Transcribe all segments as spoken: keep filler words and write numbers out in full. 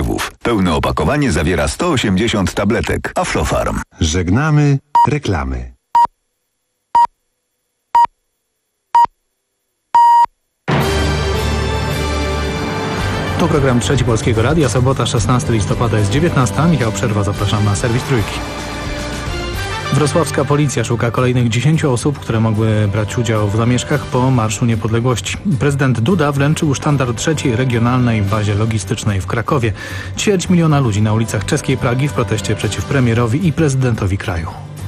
konserwów. Pełne opakowanie zawiera sto osiemdziesiąt tabletek. Aflofarm. Żegnamy reklamy. To program Trzeci Polskiego Radia, sobota szesnastego listopada jest dziewiętnasta. Michał Przerwa, zapraszam na serwis Trójki. Wrocławska policja szuka kolejnych dziesięciu osób, które mogły brać udział w zamieszkach po Marszu Niepodległości. Prezydent Duda wręczył sztandar trzeciej regionalnej bazie logistycznej w Krakowie. Ćwierć miliona ludzi na ulicach czeskiej Pragi w proteście przeciw premierowi i prezydentowi kraju.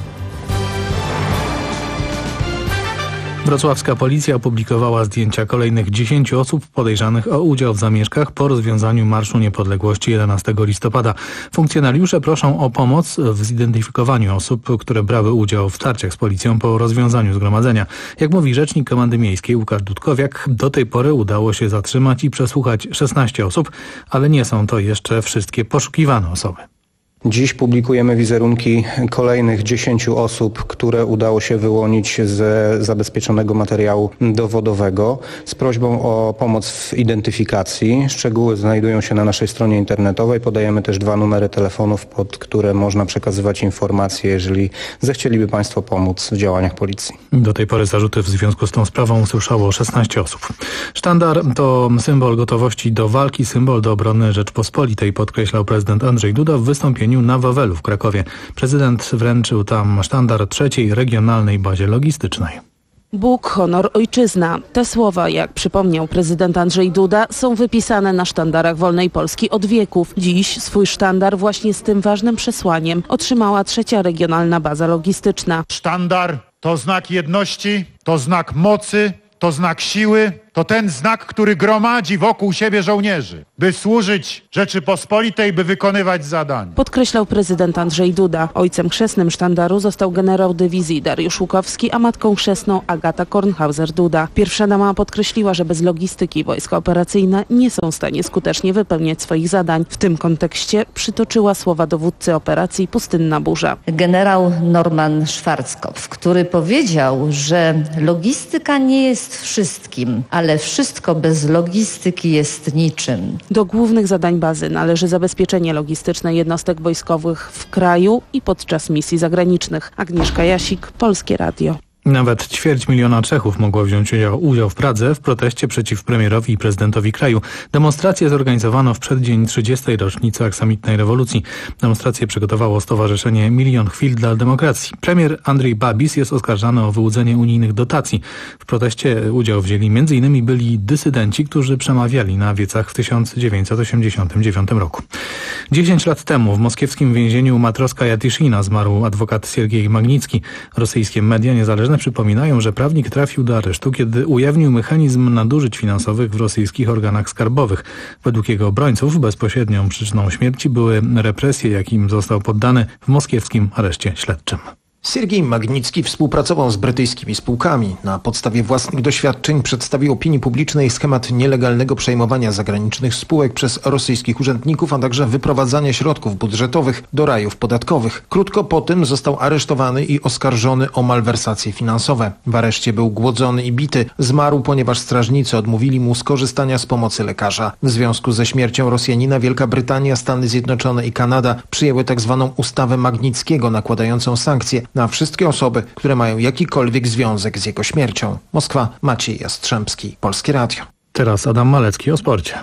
Wrocławska policja opublikowała zdjęcia kolejnych dziesięciu osób podejrzanych o udział w zamieszkach po rozwiązaniu Marszu Niepodległości jedenastego listopada. Funkcjonariusze proszą o pomoc w zidentyfikowaniu osób, które brały udział w starciach z policją po rozwiązaniu zgromadzenia. Jak mówi rzecznik Komendy Miejskiej Łukasz Dudkowiak, do tej pory udało się zatrzymać i przesłuchać szesnaście osób, ale nie są to jeszcze wszystkie poszukiwane osoby. Dziś publikujemy wizerunki kolejnych dziesięciu osób, które udało się wyłonić ze zabezpieczonego materiału dowodowego z prośbą o pomoc w identyfikacji. Szczegóły znajdują się na naszej stronie internetowej. Podajemy też dwa numery telefonów, pod które można przekazywać informacje, jeżeli zechcieliby Państwo pomóc w działaniach policji. Do tej pory zarzuty w związku z tą sprawą usłyszało szesnaście osób. Sztandar to symbol gotowości do walki, symbol do obrony Rzeczpospolitej, podkreślał prezydent Andrzej Duda w wystąpieniu na Wawelu w Krakowie. Prezydent wręczył tam sztandar trzeciej regionalnej bazie logistycznej. Bóg, honor, ojczyzna. Te słowa, jak przypomniał prezydent Andrzej Duda, są wypisane na sztandarach wolnej Polski od wieków. Dziś swój sztandar właśnie z tym ważnym przesłaniem otrzymała trzecia regionalna baza logistyczna. Sztandar to znak jedności, to znak mocy, to znak siły, to ten znak, który gromadzi wokół siebie żołnierzy, by służyć Rzeczypospolitej, by wykonywać zadania. Podkreślał prezydent Andrzej Duda. Ojcem chrzestnym sztandaru został generał dywizji Dariusz Łukowski, a matką chrzestną Agata Kornhauser-Duda. Pierwsza dama podkreśliła, że bez logistyki wojska operacyjne nie są w stanie skutecznie wypełniać swoich zadań. W tym kontekście przytoczyła słowa dowódcy operacji Pustynna Burza. Generał Norman Schwarzkopf, który powiedział, że logistyka nie jest wszystkim, ale ale wszystko bez logistyki jest niczym. Do głównych zadań bazy należy zabezpieczenie logistyczne jednostek wojskowych w kraju i podczas misji zagranicznych. Agnieszka Jasik, Polskie Radio. Nawet ćwierć miliona Czechów mogło wziąć udział, udział w Pradze w proteście przeciw premierowi i prezydentowi kraju. Demonstrację zorganizowano w przeddzień trzydziestej rocznicy aksamitnej rewolucji. Demonstrację przygotowało Stowarzyszenie Milion Chwil dla Demokracji. Premier Andrzej Babis jest oskarżany o wyłudzenie unijnych dotacji. W proteście udział wzięli między innymi byli dysydenci, którzy przemawiali na wiecach w tysiąc dziewięćset osiemdziesiątym dziewiątym roku. Dziesięć lat temu w moskiewskim więzieniu Matroska Jatyszina zmarł adwokat Siergiej Magnicki. Rosyjskie media niezależne przypominają, że prawnik trafił do aresztu, kiedy ujawnił mechanizm nadużyć finansowych w rosyjskich organach skarbowych. Według jego obrońców bezpośrednią przyczyną śmierci były represje, jakim został poddany w moskiewskim areszcie śledczym. Siergiej Magnicki współpracował z brytyjskimi spółkami. Na podstawie własnych doświadczeń przedstawił opinii publicznej schemat nielegalnego przejmowania zagranicznych spółek przez rosyjskich urzędników, a także wyprowadzania środków budżetowych do rajów podatkowych. Krótko po tym został aresztowany i oskarżony o malwersacje finansowe. W areszcie był głodzony i bity. Zmarł, ponieważ strażnicy odmówili mu skorzystania z pomocy lekarza. W związku ze śmiercią Rosjanina Wielka Brytania, Stany Zjednoczone i Kanada przyjęły tzw. ustawę Magnickiego, nakładającą sankcje na wszystkie osoby, które mają jakikolwiek związek z jego śmiercią. Moskwa, Maciej Jastrzębski, Polskie Radio. Teraz Adam Malecki o sporcie.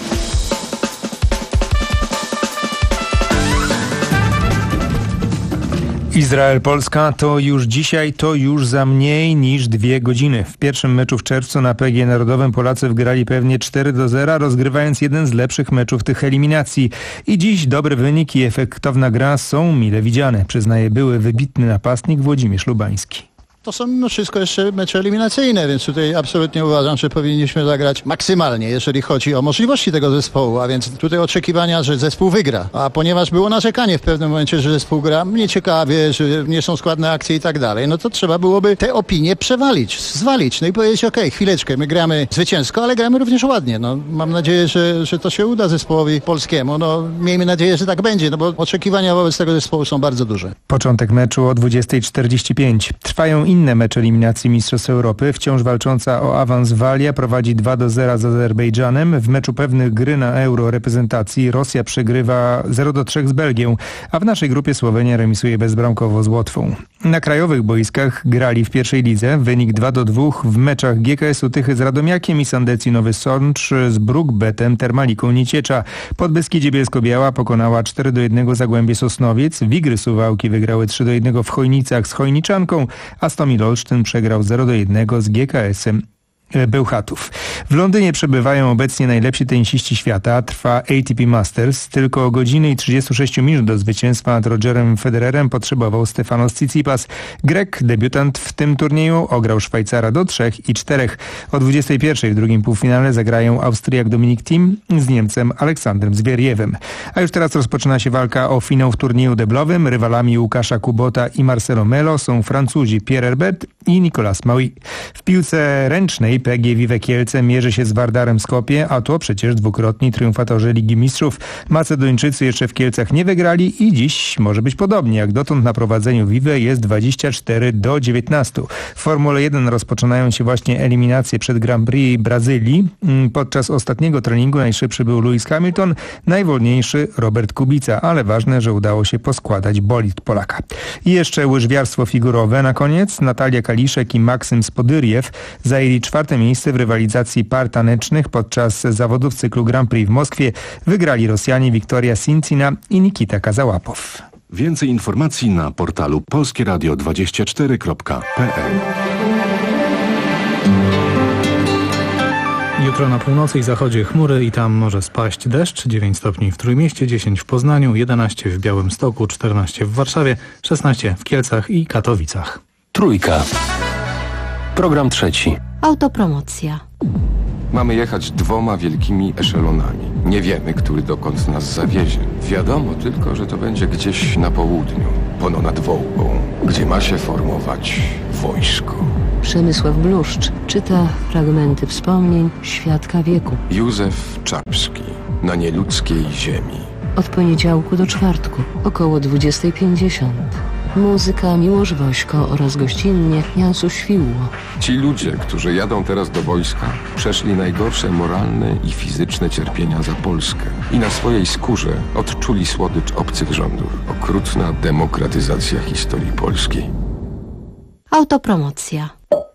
Izrael-Polska to już dzisiaj, to już za mniej niż dwie godziny. W pierwszym meczu w czerwcu na P G Narodowym Polacy wgrali pewnie cztery do zera, rozgrywając jeden z lepszych meczów tych eliminacji. I dziś dobry wynik i efektowna gra są mile widziane, przyznaje były wybitny napastnik Włodzimierz Lubański. To są mimo wszystko jeszcze mecze eliminacyjne, więc tutaj absolutnie uważam, że powinniśmy zagrać maksymalnie, jeżeli chodzi o możliwości tego zespołu, a więc tutaj oczekiwania, że zespół wygra. A ponieważ było narzekanie w pewnym momencie, że zespół gra nieciekawie, że nie są składne akcje i tak dalej, no to trzeba byłoby te opinie przewalić, zwalić, no i powiedzieć okej, okay, chwileczkę, my gramy zwycięsko, ale gramy również ładnie. No, mam nadzieję, że, że to się uda zespołowi polskiemu. No, miejmy nadzieję, że tak będzie, no bo oczekiwania wobec tego zespołu są bardzo duże. Początek meczu o dwudziestej czterdzieści pięć. Trwają inne mecze eliminacji Mistrzostw Europy. Wciąż walcząca o awans Walia prowadzi dwa do zera z Azerbejdżanem. W meczu pewnych gry na Euro reprezentacji Rosja przegrywa zero do trzech z Belgią, a w naszej grupie Słowenia remisuje bezbramkowo z Łotwą. Na krajowych boiskach grali w pierwszej lidze. Wynik dwa do dwóch w meczach G K S-u Tychy z Radomiakiem i Sandecji Nowy Sącz z Brukbetem Termaliką Nieciecza. Podbeskidzie Bielsko-Biała pokonała cztery do jednego Zagłębie Sosnowiec. Wigry Suwałki wygrały trzy do jednego w Chojnicach z Chojniczanką, a Stomil Olsztyn przegrał zero do jednego z G K S-em Bełchatów. W Londynie przebywają obecnie najlepsi tenisiści świata. Trwa A T P Masters. Tylko godziny i trzydzieści sześć minut do zwycięstwa nad Rogerem Federerem potrzebował Stefanos Tsitsipas. Grek, debiutant w tym turnieju, ograł Szwajcara do trzech i czterech. O dwudziestej pierwszej w drugim półfinale zagrają Austriak Dominic Thiem z Niemcem Aleksandrem Zwierjewem. A już teraz rozpoczyna się walka o finał w turnieju deblowym. Rywalami Łukasza Kubota i Marcelo Melo są Francuzi Pierre Herbert i Nicolas Maui. W piłce ręcznej P G Vive Kielce mierzy się z Wardarem Skopje, a to przecież dwukrotni triumfatorzy Ligi Mistrzów. Macedończycy jeszcze w Kielcach nie wygrali i dziś może być podobnie. Jak dotąd na prowadzeniu Vive jest dwadzieścia cztery do dziewiętnastu. W Formule jeden rozpoczynają się właśnie eliminacje przed Grand Prix Brazylii. Podczas ostatniego treningu najszybszy był Lewis Hamilton, najwolniejszy Robert Kubica, ale ważne, że udało się poskładać bolid Polaka. I jeszcze łyżwiarstwo figurowe na koniec. Natalia Kaliszek i Maksym Spodyrjew zajęli czwarte miejsce w rywalizacji par tanecznych podczas zawodów cyklu Grand Prix w Moskwie. Wygrali Rosjanie Wiktoria Sincina i Nikita Kazałapow. Więcej informacji na portalu polskie radio dwadzieścia cztery kropka p l. Jutro na północy i zachodzie chmury i tam może spaść deszcz. dziewięć stopni w Trójmieście, dziesięć w Poznaniu, jedenaście w Białymstoku, czternaście w Warszawie, szesnaście w Kielcach i Katowicach. Trójka. Program trzeci. Autopromocja. Mamy jechać dwoma wielkimi eszelonami. Nie wiemy, który dokąd nas zawiezie. Wiadomo tylko, że to będzie gdzieś na południu, pono nad Wołgą, gdzie ma się formować wojsko. Przemysław Bluszcz czyta fragmenty wspomnień świadka wieku. Józef Czapski na nieludzkiej ziemi. Od poniedziałku do czwartku, około dwudziestej pięćdziesiąt. Muzyka Miłosz Wośko oraz gościnnie Jansu Świłło. Ci ludzie, którzy jadą teraz do wojska, przeszli najgorsze moralne i fizyczne cierpienia za Polskę i na swojej skórze odczuli słodycz obcych rządów. Okrutna demokratyzacja historii polskiej. Autopromocja.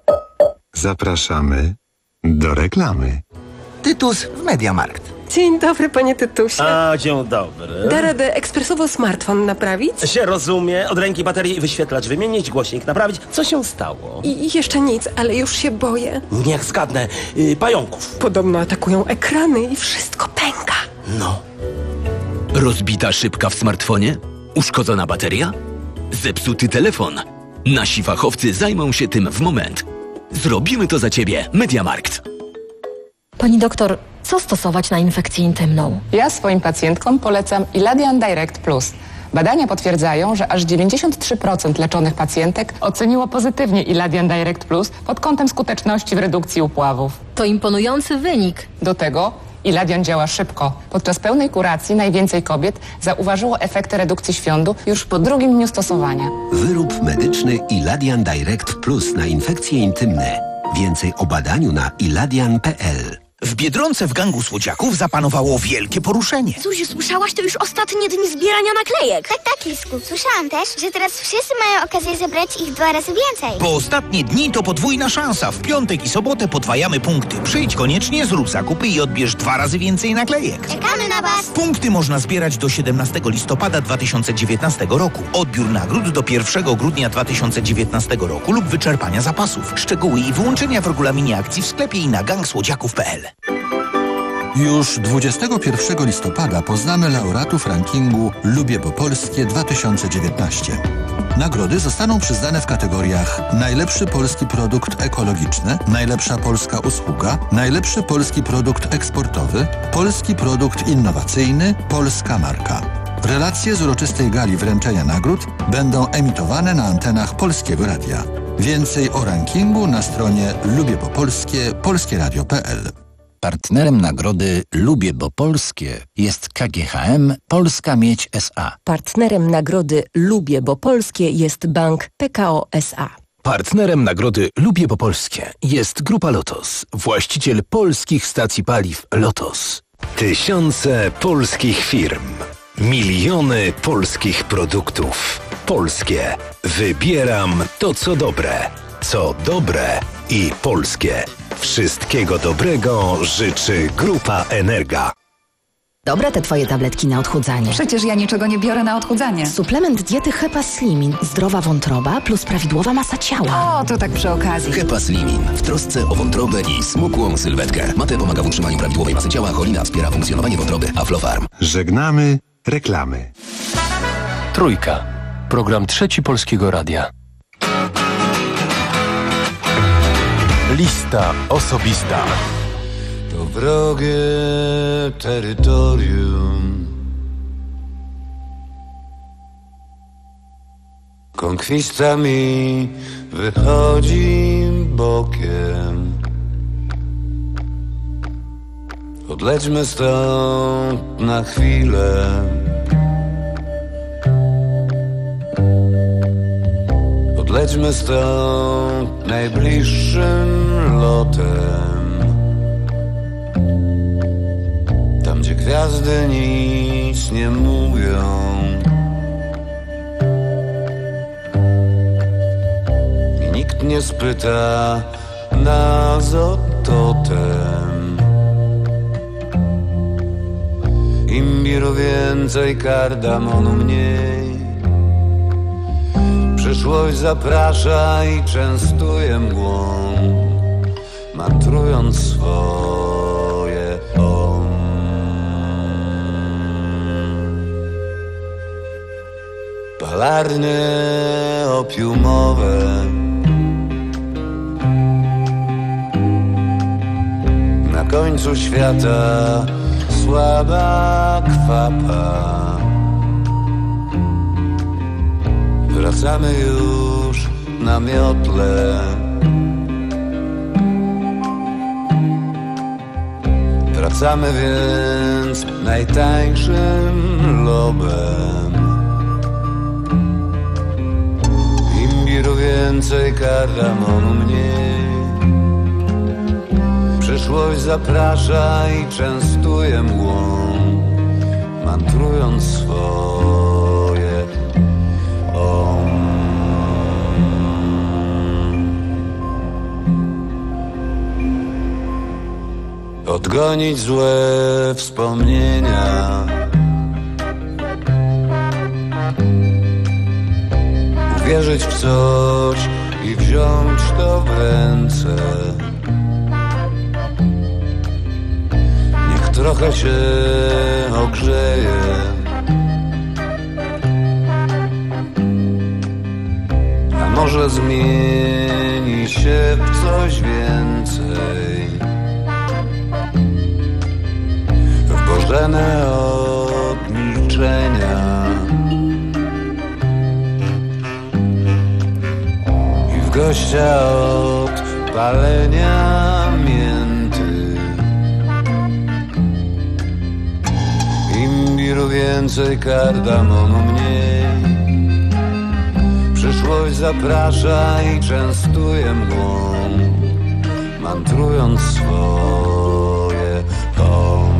Zapraszamy do reklamy. Tytus w Mediamarkt. Dzień dobry, panie Tytusie. A, dzień dobry. Da radę ekspresowo smartfon naprawić? Się rozumie. Od ręki baterii i wyświetlacz wymienić, głośnik naprawić. Co się stało? I, I jeszcze nic, ale już się boję. Niech zgadnę. Yy, pająków. Podobno atakują ekrany i wszystko pęka. No. Rozbita szybka w smartfonie? Uszkodzona bateria? Zepsuty telefon? Nasi fachowcy zajmą się tym w moment. Zrobimy to za ciebie. Mediamarkt. Pani doktor, co stosować na infekcję intymną? Ja swoim pacjentkom polecam Iladian Direct Plus. Badania potwierdzają, że aż dziewięćdziesiąt trzy procent leczonych pacjentek oceniło pozytywnie Iladian Direct Plus pod kątem skuteczności w redukcji upławów. To imponujący wynik. Do tego Iladian działa szybko. Podczas pełnej kuracji najwięcej kobiet zauważyło efekty redukcji świądu już po drugim dniu stosowania. Wyrób medyczny Iladian Direct Plus na infekcje intymne. Więcej o badaniu na iladian kropka p l. W Biedronce w gangu słodziaków zapanowało wielkie poruszenie. Zuziu, słyszałaś? To już ostatnie dni zbierania naklejek. Tak, tak, Lisku. Słyszałam też, że teraz wszyscy mają okazję zebrać ich dwa razy więcej. Bo ostatnie dni to podwójna szansa. W piątek i sobotę podwajamy punkty. Przyjdź koniecznie, zrób zakupy i odbierz dwa razy więcej naklejek. Czekamy na was. Punkty można zbierać do siedemnastego listopada dwa tysiące dziewiętnastego roku. Odbiór nagród do pierwszego grudnia dwa tysiące dziewiętnastego roku lub wyczerpania zapasów. Szczegóły i wyłączenia w regulaminie akcji w sklepie i na gang słodziaków kropka p l. Już dwudziestego pierwszego listopada poznamy laureatów rankingu Lubię Bo Polskie dwa tysiące dziewiętnaście. Nagrody zostaną przyznane w kategoriach najlepszy polski produkt ekologiczny, najlepsza polska usługa, najlepszy polski produkt eksportowy, polski produkt innowacyjny, polska marka. Relacje z uroczystej gali wręczenia nagród będą emitowane na antenach Polskiego Radia. Więcej o rankingu na stronie lubię bo polskie polskie radio kropka p l. Partnerem nagrody Lubię Bo Polskie jest K G H M Polska Miedź S A. Partnerem nagrody Lubię Bo Polskie jest Bank P K O S A. Partnerem nagrody Lubię po Polskie jest Grupa Lotos, właściciel polskich stacji paliw Lotos. Tysiące polskich firm, miliony polskich produktów. Polskie. Wybieram to, co dobre. Co dobre i polskie. Wszystkiego dobrego życzy Grupa Energa. Dobre te twoje tabletki na odchudzanie. Przecież ja niczego nie biorę na odchudzanie. Suplement diety Hepa Slimin. Zdrowa wątroba plus prawidłowa masa ciała. O, to tak przy okazji. Hepa Slimin. W trosce o wątrobę i smukłą sylwetkę. Mate pomaga w utrzymaniu prawidłowej masy ciała, cholina wspiera funkcjonowanie wątroby. Aflofarm. Żegnamy reklamy. Trójka. Program Trzeci Polskiego Radia. Lista osobista. To wrogie terytorium. Konkwista mi wychodzi bokiem. Odlećmy stąd na chwilę. Odlećmy stąd najbliższym lotem. Tam, gdzie gwiazdy nic nie mówią i nikt nie spyta nas o totem. Imbiru więcej, kardamonu mniej. Przyszłość zaprasza i częstuje mgłą, mantrując swoje om. Palarnie opiumowe na końcu świata, słaba kwapa. Wracamy już na miotle. Wracamy więc najtańszym lobem. Imbiru więcej, kardamonu mniej. Przyszłość zaprasza i częstuje mgłą, mantrując swoje om. Odgonić złe wspomnienia, uwierzyć w coś i wziąć to w ręce. Niech trochę się ogrzeje, a może zmieni się w coś więcej. W bożene od milczenia i w gościa od palenia mięty. Imbiru więcej, kardamonu mniej. Przyszłość zaprasza i częstuje mgłą, mantrując swoje om.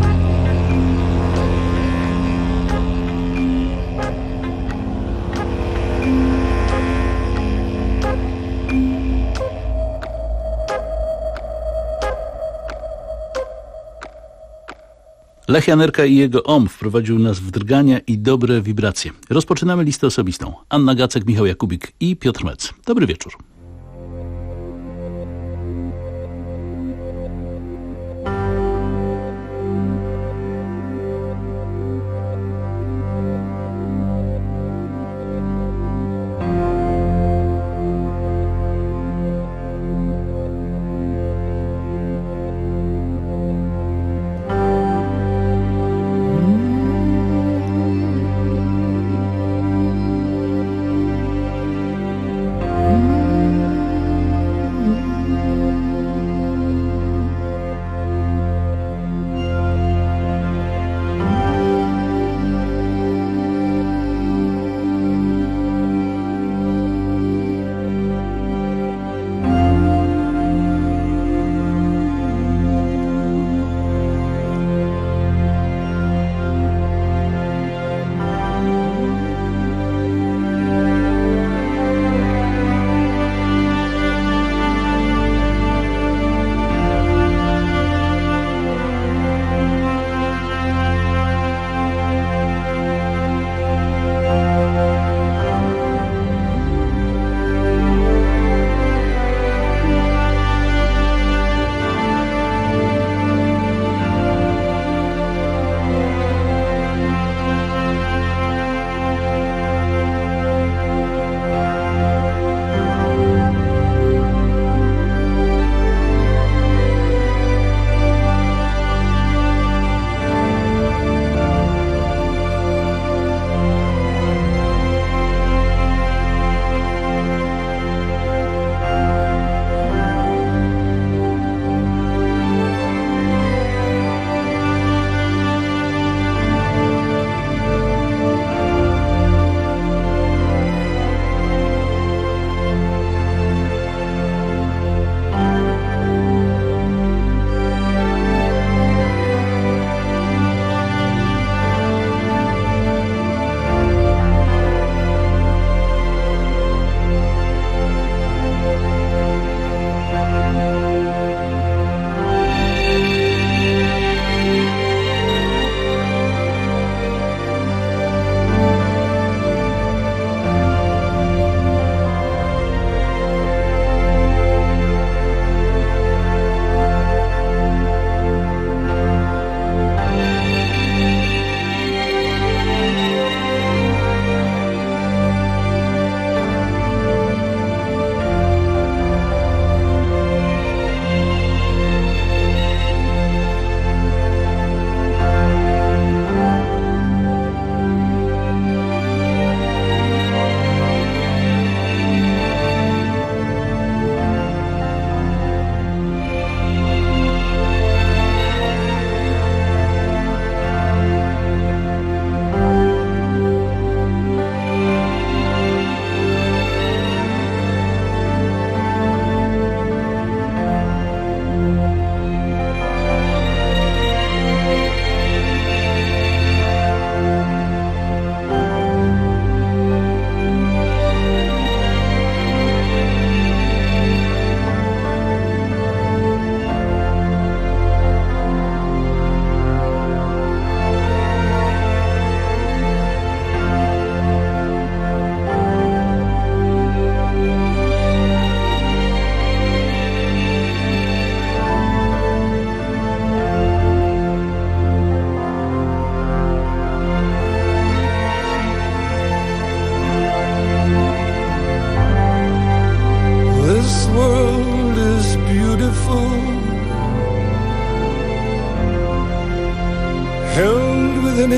Lech Janerka i jego O M wprowadził nas w drgania i dobre wibracje. Rozpoczynamy listę osobistą. Anna Gacek, Michał Jakubik i Piotr Mec. Dobry wieczór. Mm-hmm.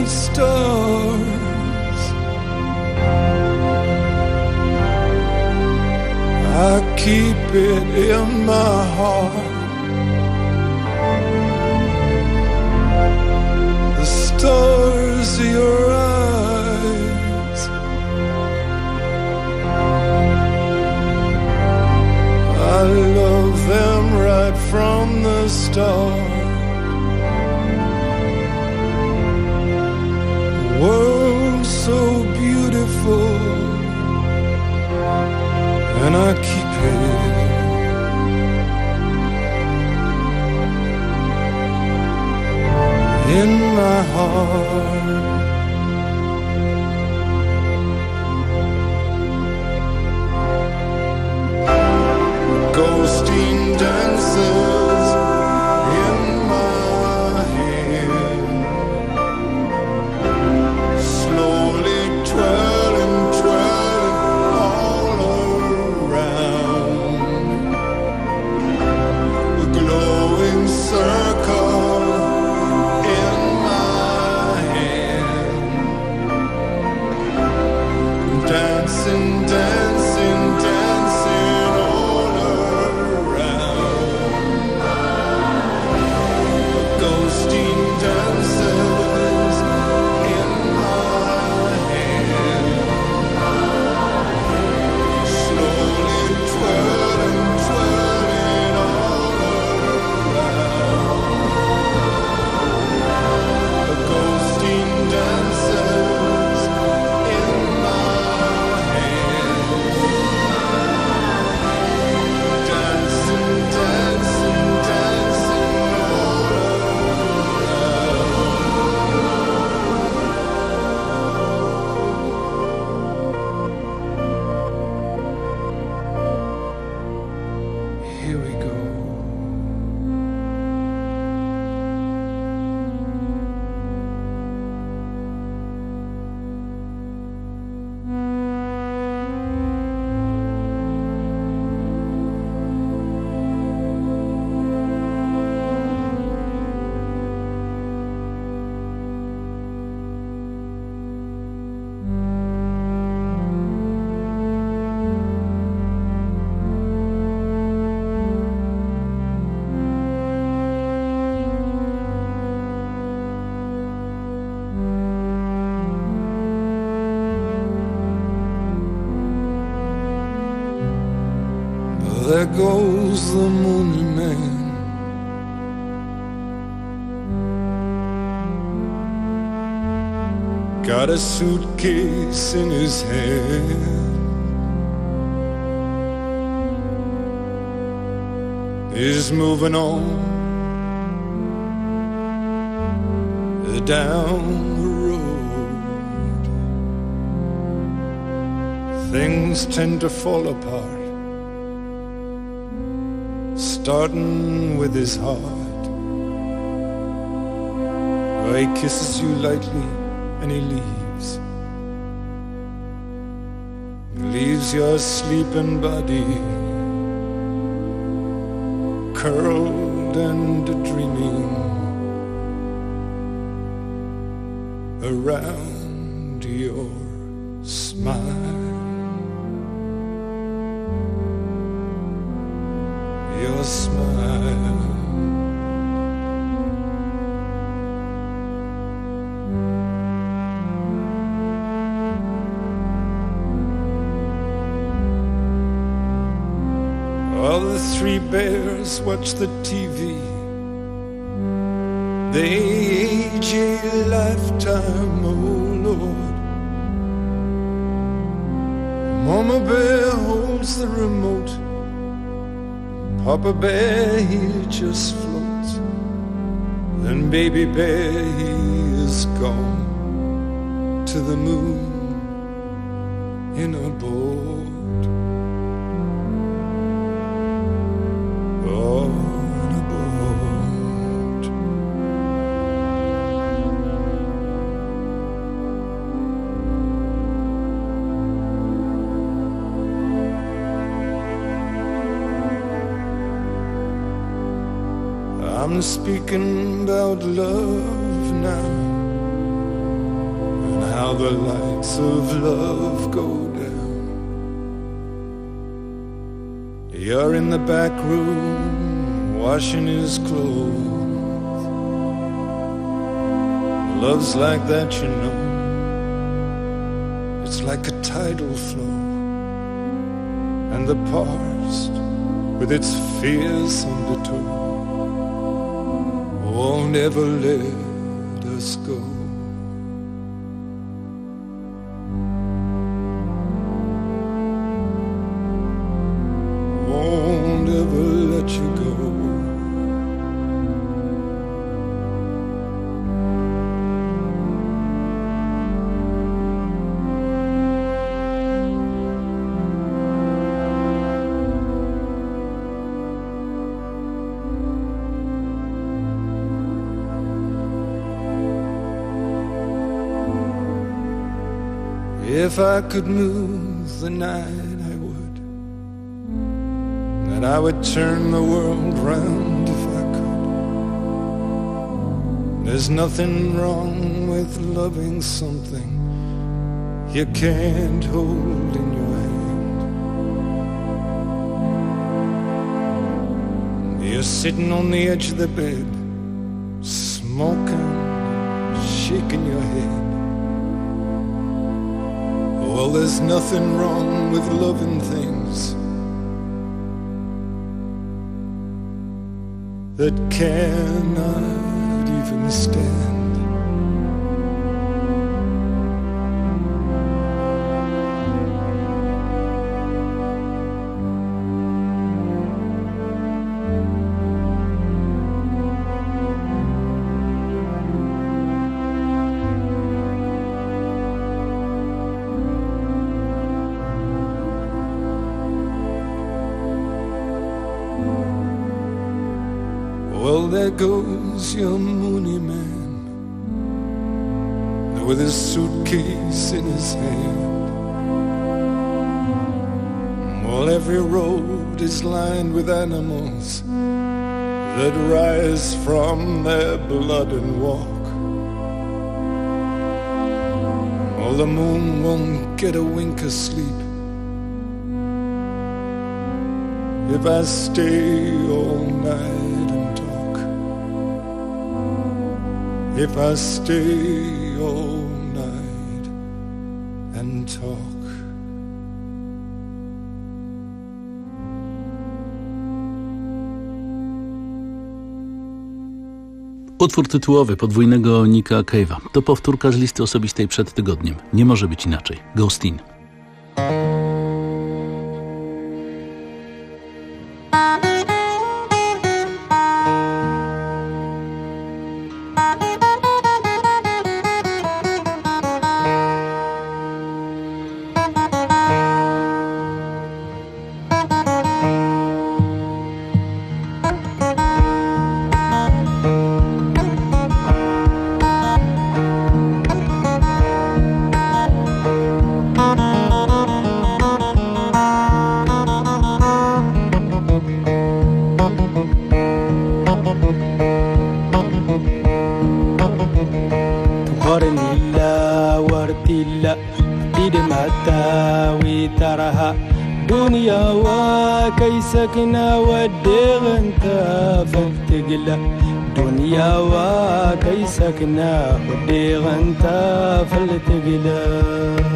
many stars. I keep it in my heart. The stars of your eyes. I love them right from the start. World so beautiful, and I keep it in my heart. Ghosting dances in my head, slowly twirling, twirling all around. A glowing circle in my hand, dancing, dancing, dancing all around. Ghosting dances in my hand, slowly twirling, twirling all around. Ghosting dances in my hand, dancing, dancing, dancing all around. Here we go. There goes the moon man, got a suitcase in his hand. He's moving on down the road. Things tend to fall apart, starting with his heart. He kisses you lightly and he leaves. Leaves your sleeping body curled and dreaming around your smile. Your smile. While the three bears watch the T V, they age a lifetime, oh Lord. Mama Bear holds the remote, Papa Bear, he just floats. Then Baby Bear, he is gone to the moon in a boat. Oh, in a boat. I'm speaking about love now. Now the lights of love go down. You're in the back room washing his clothes. Love's like that, you know. It's like a tidal flow. And the past with its fierce undertow won't ever let us go. Won't ever let you go. If I could move the night, I would. And I would turn the world round if I could. There's nothing wrong with loving something you can't hold in your hand. You're sitting on the edge of the bed, smoking, shaking your head. Well, there's nothing wrong with loving things that cannot even stand. Well, there goes your moony man with his suitcase in his hand. Well, every road is lined with animals that rise from their blood and walk. Well, the moon won't get a wink of sleep if I stay all night. If I stay all night and talk. Utwór tytułowy podwójnego Nicka Cave'a. To powtórka z listy osobistej przed tygodniem. Nie może być inaczej. Ghostin. سكنا وديغ انت فلتقلع دنيا وكي سكنا وديغ انت فلتقلع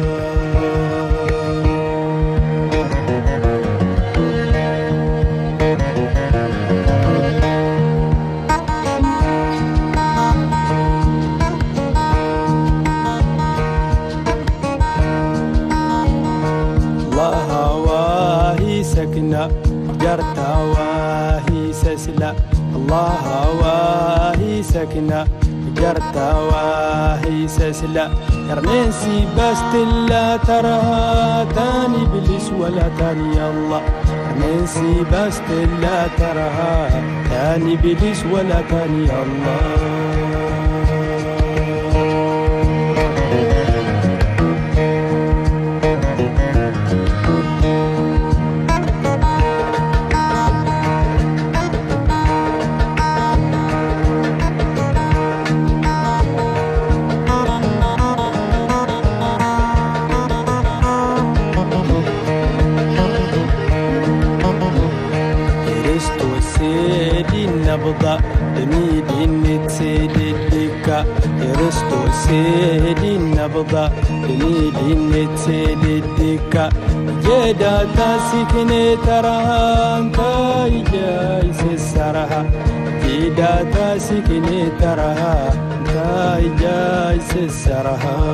الله واهي سكنا جرتا واهي سسلا الله واهي سكنا جرتا واهي سسلا يرنسي بستلا ترها تاني بلس ولا تاني الله يرنسي بستلا ترها تاني بلس ولا تاني الله سيلي النبضة جميلي نتسيلي الدكة جدا تاسكني تراها انت جايس السرها جدا تاسكني تراها انت جايس السرها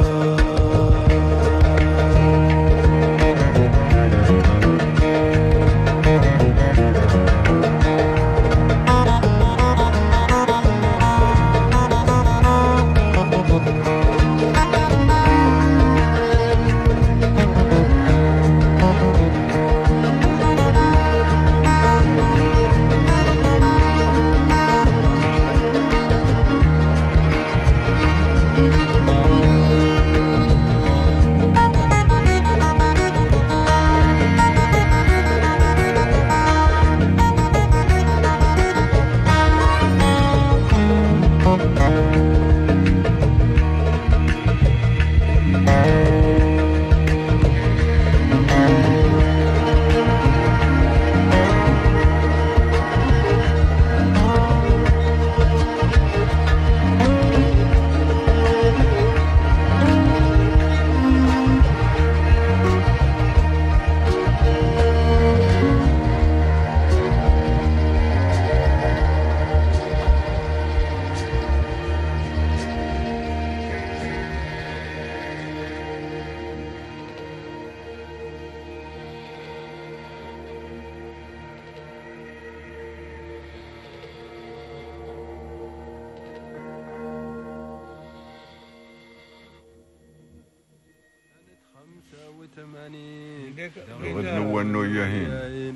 ونو ياهين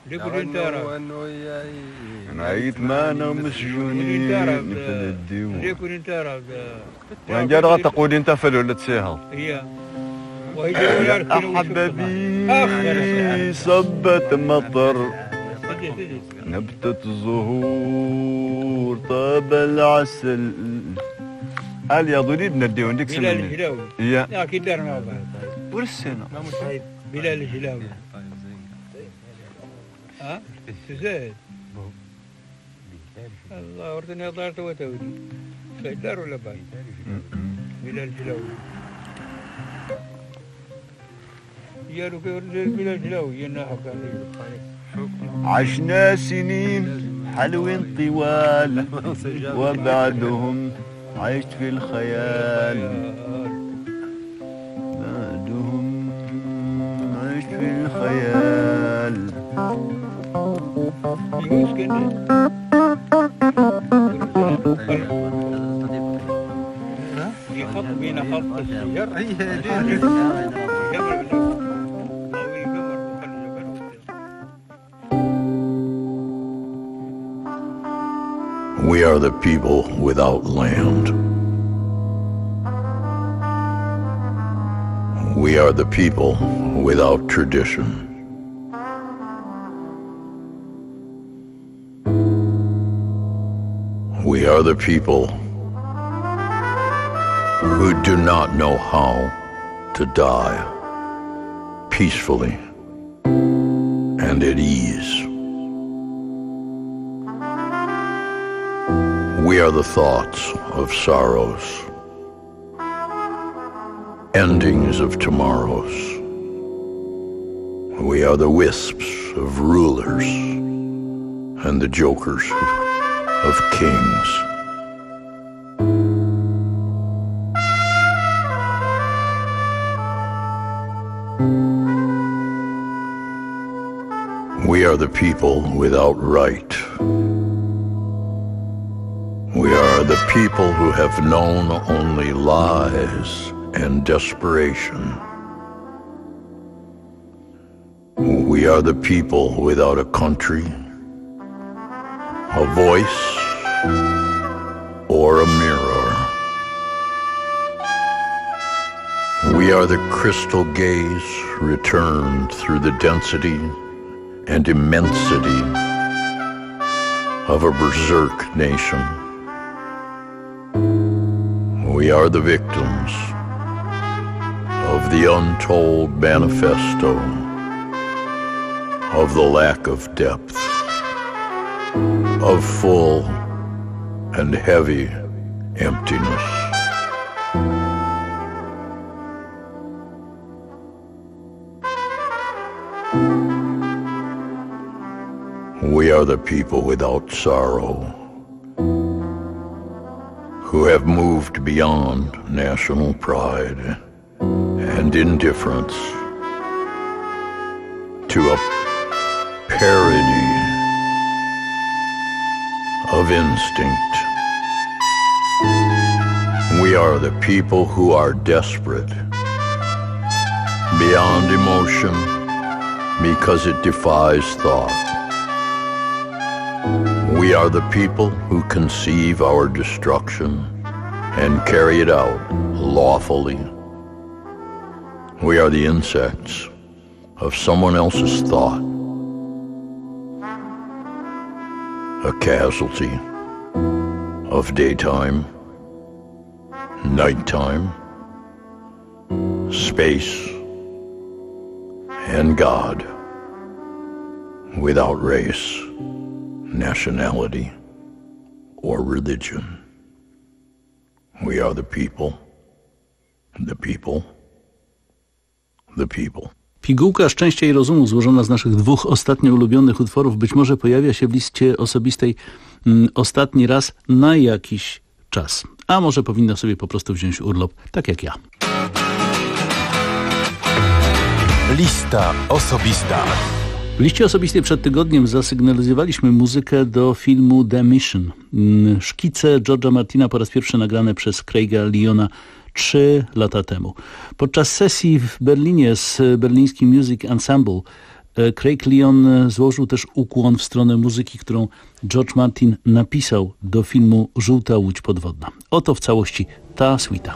نعيت معنا مسجونين نفلديو وان جاد غتقول انت فلولة سيها يا أحبابي صبت مطر نبتة زهور طاب العسل قال يا ضريب نديو نديك سنين بلال الجلاوي يا اكيد دار مع بعض ورسينا بلال الجلاوي ها زين الله ورثني دارت وتودي دار ولا باي بلال الجلاوي يا لو كان بلال الجلاوي ينهب عشنا سنين حلوين طوال وبعدهم عشت في الخيال بعدهم عشت في الخيال في خط بين خط الشجر We are the people without land. We are the people without tradition. We are the people who do not know how to die peacefully and at ease. We are the thoughts of sorrows, endings of tomorrows. We are the wisps of rulers and the jokers of kings. We are the people without right. We are the people who have known only lies and desperation. We are the people without a country, a voice, or a mirror. We are the crystal gaze returned through the density and immensity of a berserk nation. We are the victims of the untold manifesto of the lack of depth, of full and heavy emptiness. We are the people without sorrow, who have moved beyond national pride and indifference to a parody of instinct. We are the people who are desperate beyond emotion because it defies thought. We are the people who conceive our destruction and carry it out lawfully. We are the insects of someone else's thought, a casualty of daytime, nighttime, space, and God, without race, nationality, or religion. We are the people, the people, the people. Pigułka szczęścia i rozumu, złożona z naszych dwóch ostatnio ulubionych utworów, być może pojawia się w liście osobistej mm, ostatni raz na jakiś czas. A może powinna sobie po prostu wziąć urlop, tak jak ja. Lista osobista. W liście osobistej przed tygodniem zasygnalizowaliśmy muzykę do filmu The Mission. Szkice George'a Martina po raz pierwszy nagrane przez Craiga Leona trzy lata temu. Podczas sesji w Berlinie z berlińskim Music Ensemble Craig Leon złożył też ukłon w stronę muzyki, którą George Martin napisał do filmu Żółta łódź podwodna. Oto w całości ta suita.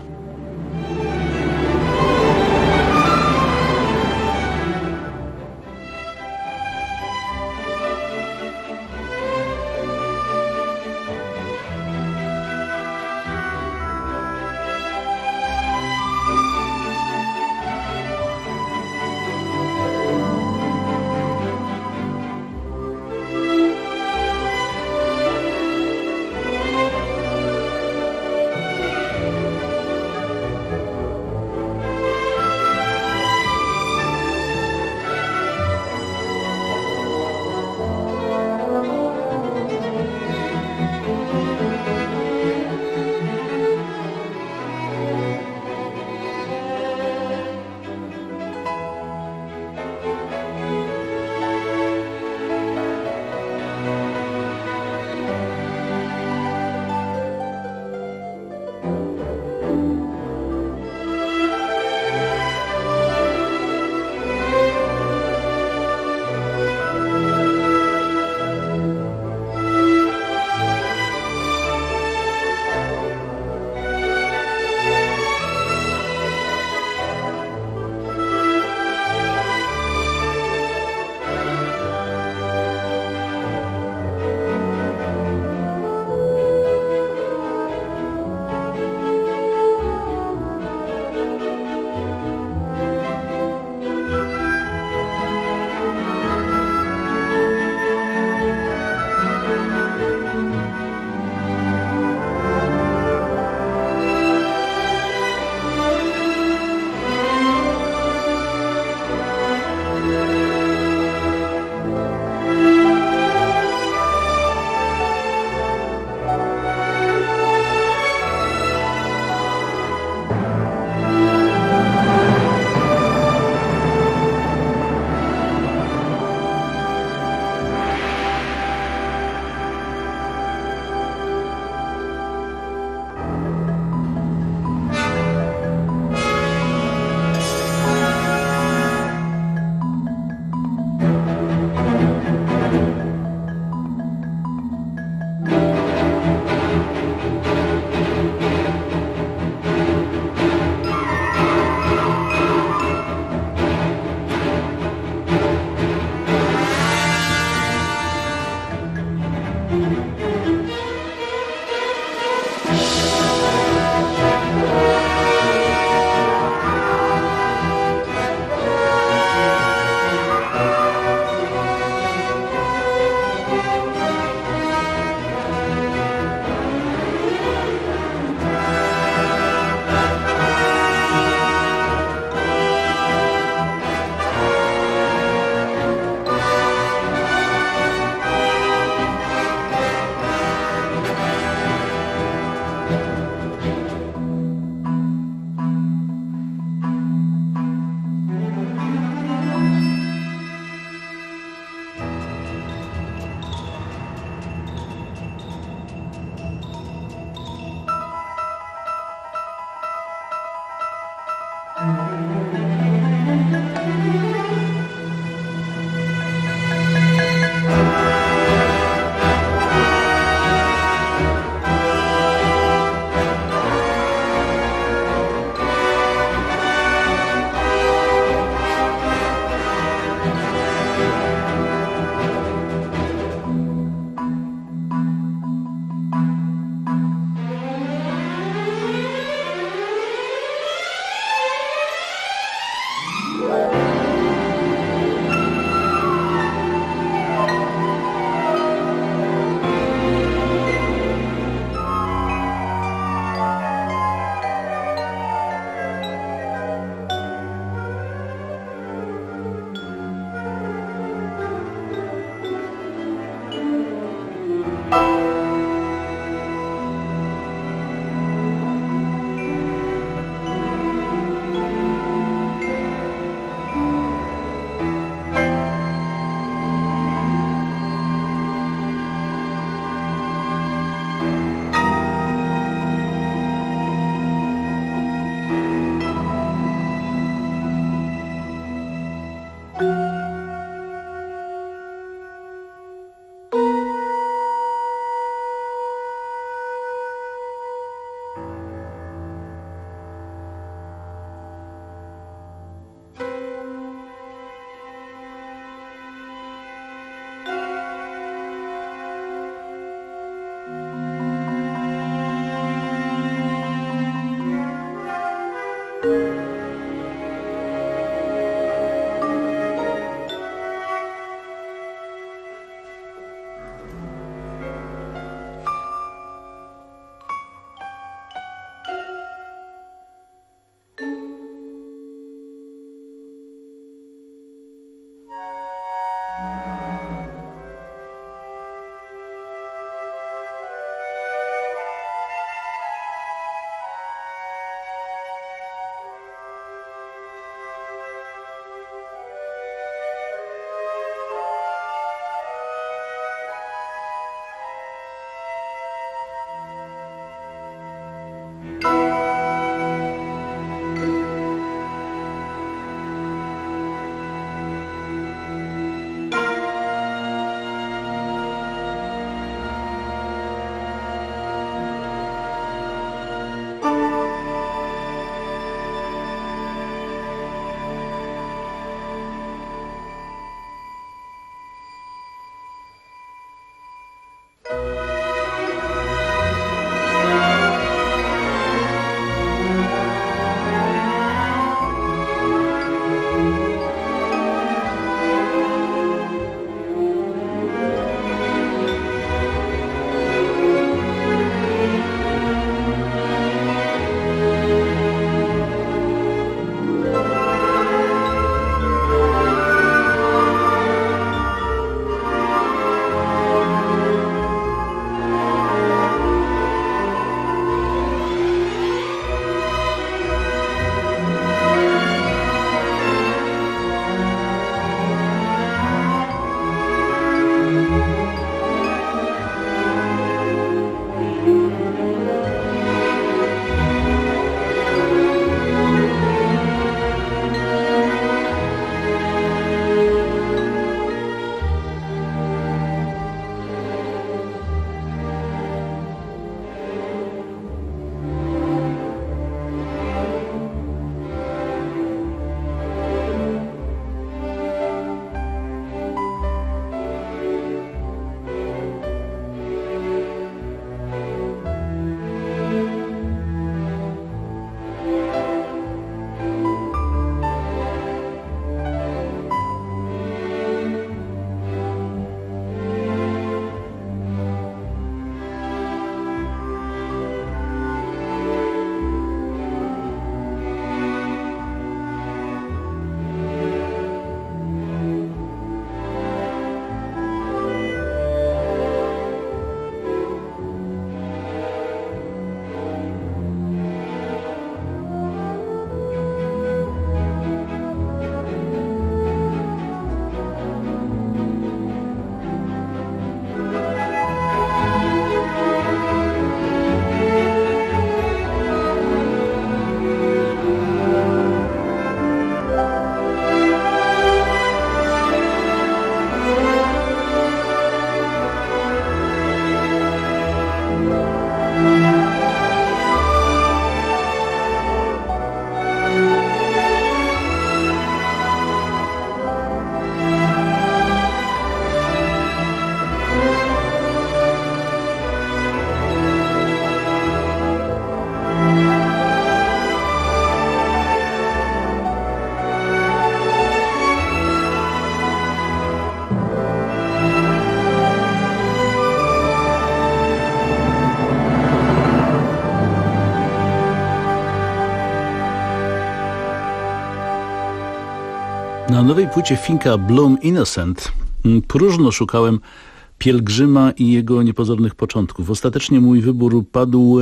Na nowej płycie Finka Bloom Innocent próżno szukałem pielgrzyma i jego niepozornych początków. Ostatecznie mój wybór padł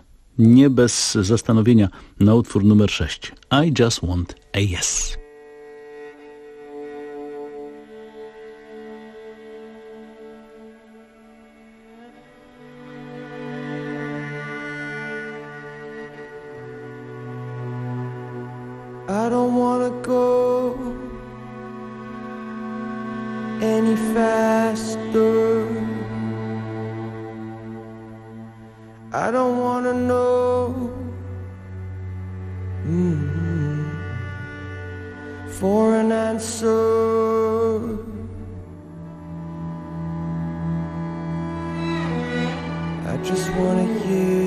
nie bez zastanowienia na utwór numer sześć. I Just Want a Yes. I don't wanna go any faster. I don't wanna know mm-hmm. for an answer. I just want a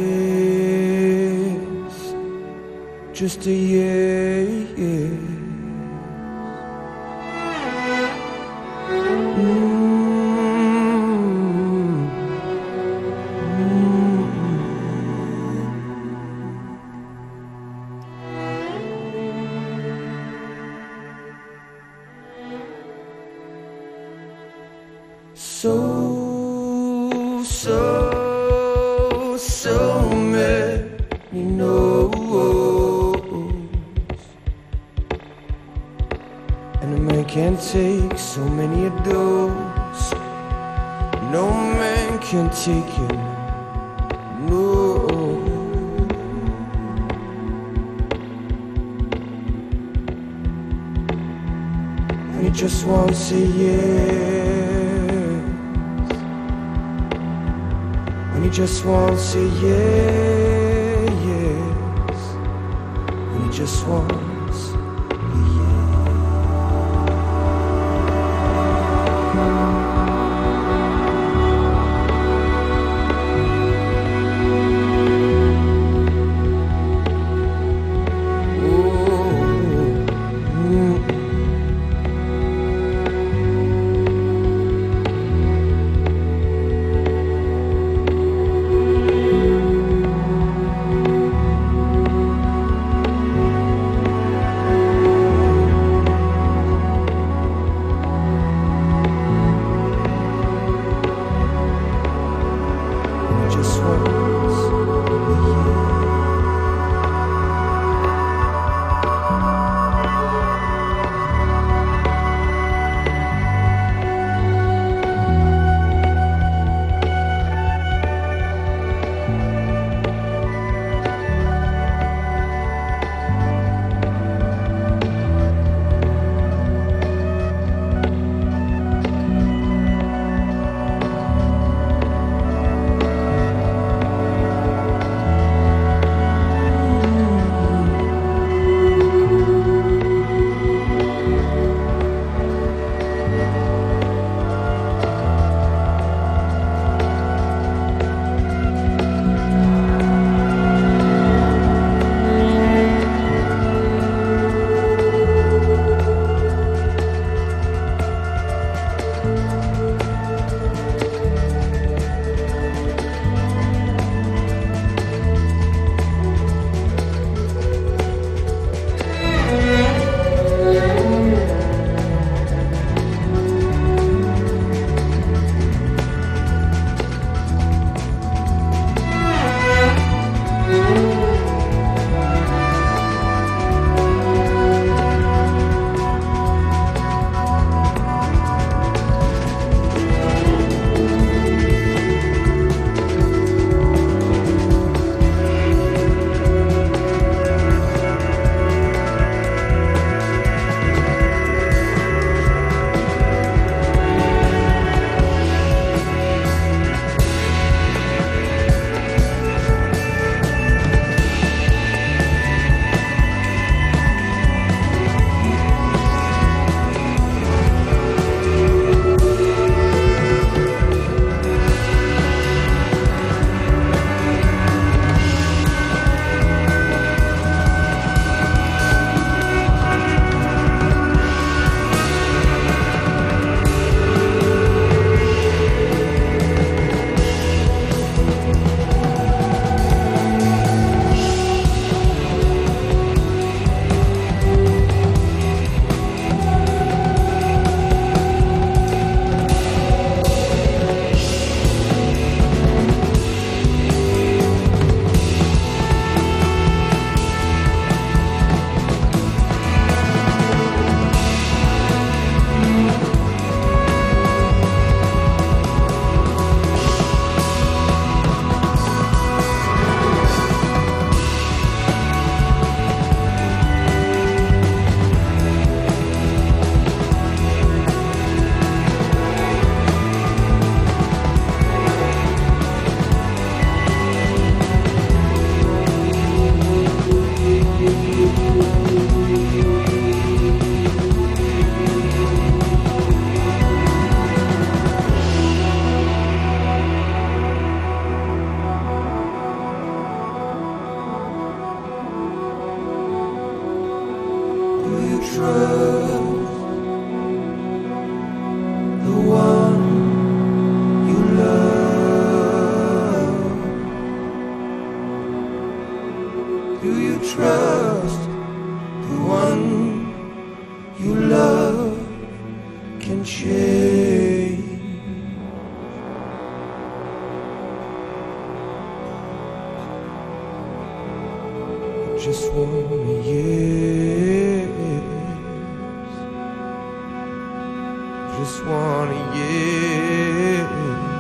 yes, just a yes. Mm. So, so, so many no's, and a man can't take so many of those. No man can take him, no. And he just won't say yes. And he just won't say yeah, yes. And he just wants a yes. you trust the one you love? Do you trust the one you love can change? Just wanna yes, just wanna yes,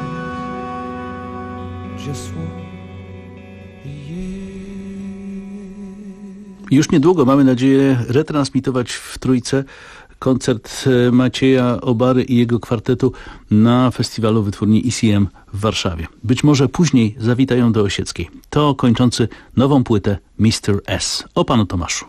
just wanna yes. Już niedługo, mamy nadzieję, retransmitować w Trójce koncert Macieja Obary i jego kwartetu na festiwalu wytwórni E C M w Warszawie. Być może później zawitają do Osieckiej. To kończący nową płytę mister S. O panu Tomaszu.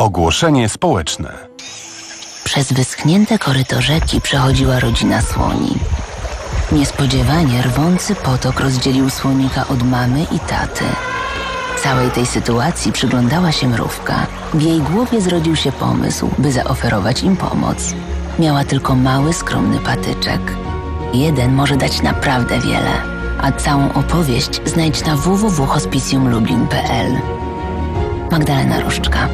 Ogłoszenie społeczne. Przez wyschnięte koryto rzeki przechodziła rodzina słoni. Niespodziewanie rwący potok rozdzielił słonika od mamy i taty. Całej tej sytuacji przyglądała się mrówka. W jej głowie zrodził się pomysł, by zaoferować im pomoc. Miała tylko mały, skromny patyczek. Jeden może dać naprawdę wiele, a całą opowieść znajdź na w w w kropka hospicjum lublin kropka p l. Magdalena Różczka.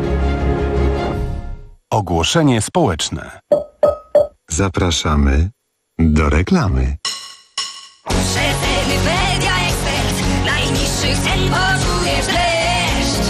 Ogłoszenie społeczne. Zapraszamy do reklamy. Przeceny Media Expert. Najniższych cen poczujesz dreszcz.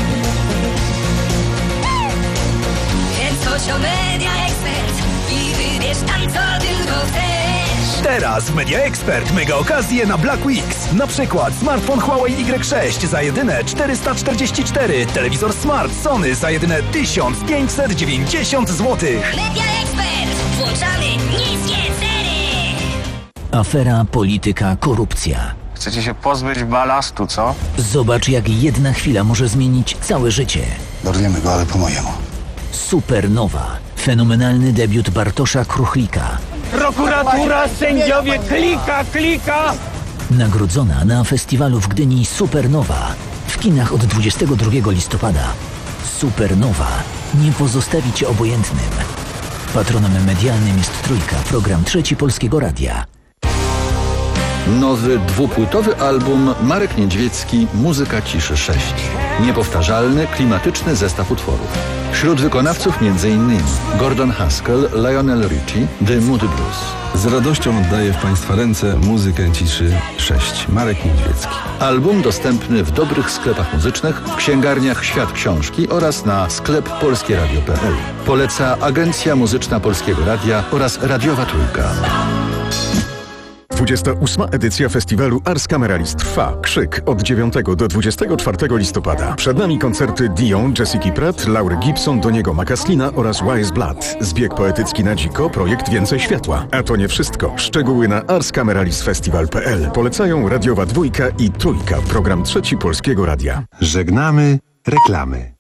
Więc chodź o Media Expert i wybierz tam, co tylko chcesz. Teraz w Media Expert mega okazje na Black Weeks. Na przykład smartfon Huawei Y sześć za jedyne czterysta czterdzieści cztery, telewizor Smart Sony za jedyne tysiąc pięćset dziewięćdziesiąt złotych. Media Expert. Włączamy niskie ceny. Afera, polityka, korupcja. Chcecie się pozbyć balastu, co? Zobacz, jak jedna chwila może zmienić całe życie. Dorwiemy go, ale po mojemu. Supernowa. Fenomenalny debiut Bartosza Kruchlika. Prokuratura, sędziowie, klika, klika! Nagrodzona na festiwalu w Gdyni Supernowa. W kinach od dwudziestego drugiego listopada. Supernowa. Nie pozostawi cię obojętnym. Patronem medialnym jest Trójka, program Trzeci Polskiego Radia. Nowy dwupłytowy album Marek Niedźwiecki Muzyka Ciszy sześć. Niepowtarzalny, klimatyczny zestaw utworów. Wśród wykonawców m.in. Gordon Haskell, Lionel Richie, The Moody Blues. Z radością oddaję w Państwa ręce Muzykę Ciszy sześć. Marek Niedźwiecki. Album dostępny w dobrych sklepach muzycznych, w księgarniach Świat Książki oraz na sklep polskie radio kropka p l. Poleca Agencja Muzyczna Polskiego Radia oraz Radiowa Trójka. dwudziesta ósma edycja festiwalu Ars Cameralis trwa. Krzyk od dziewiątego do dwudziestego czwartego listopada. Przed nami koncerty Dion, Jessica Pratt, Laury Gibson, Doniego Macaslina oraz Wise Blood. Zbieg poetycki na dziko, projekt Więcej Światła. A to nie wszystko. Szczegóły na ars cameralis festival kropka p l. Polecają Radiowa Dwójka i Trójka, program Trzeci Polskiego Radia. Żegnamy reklamy.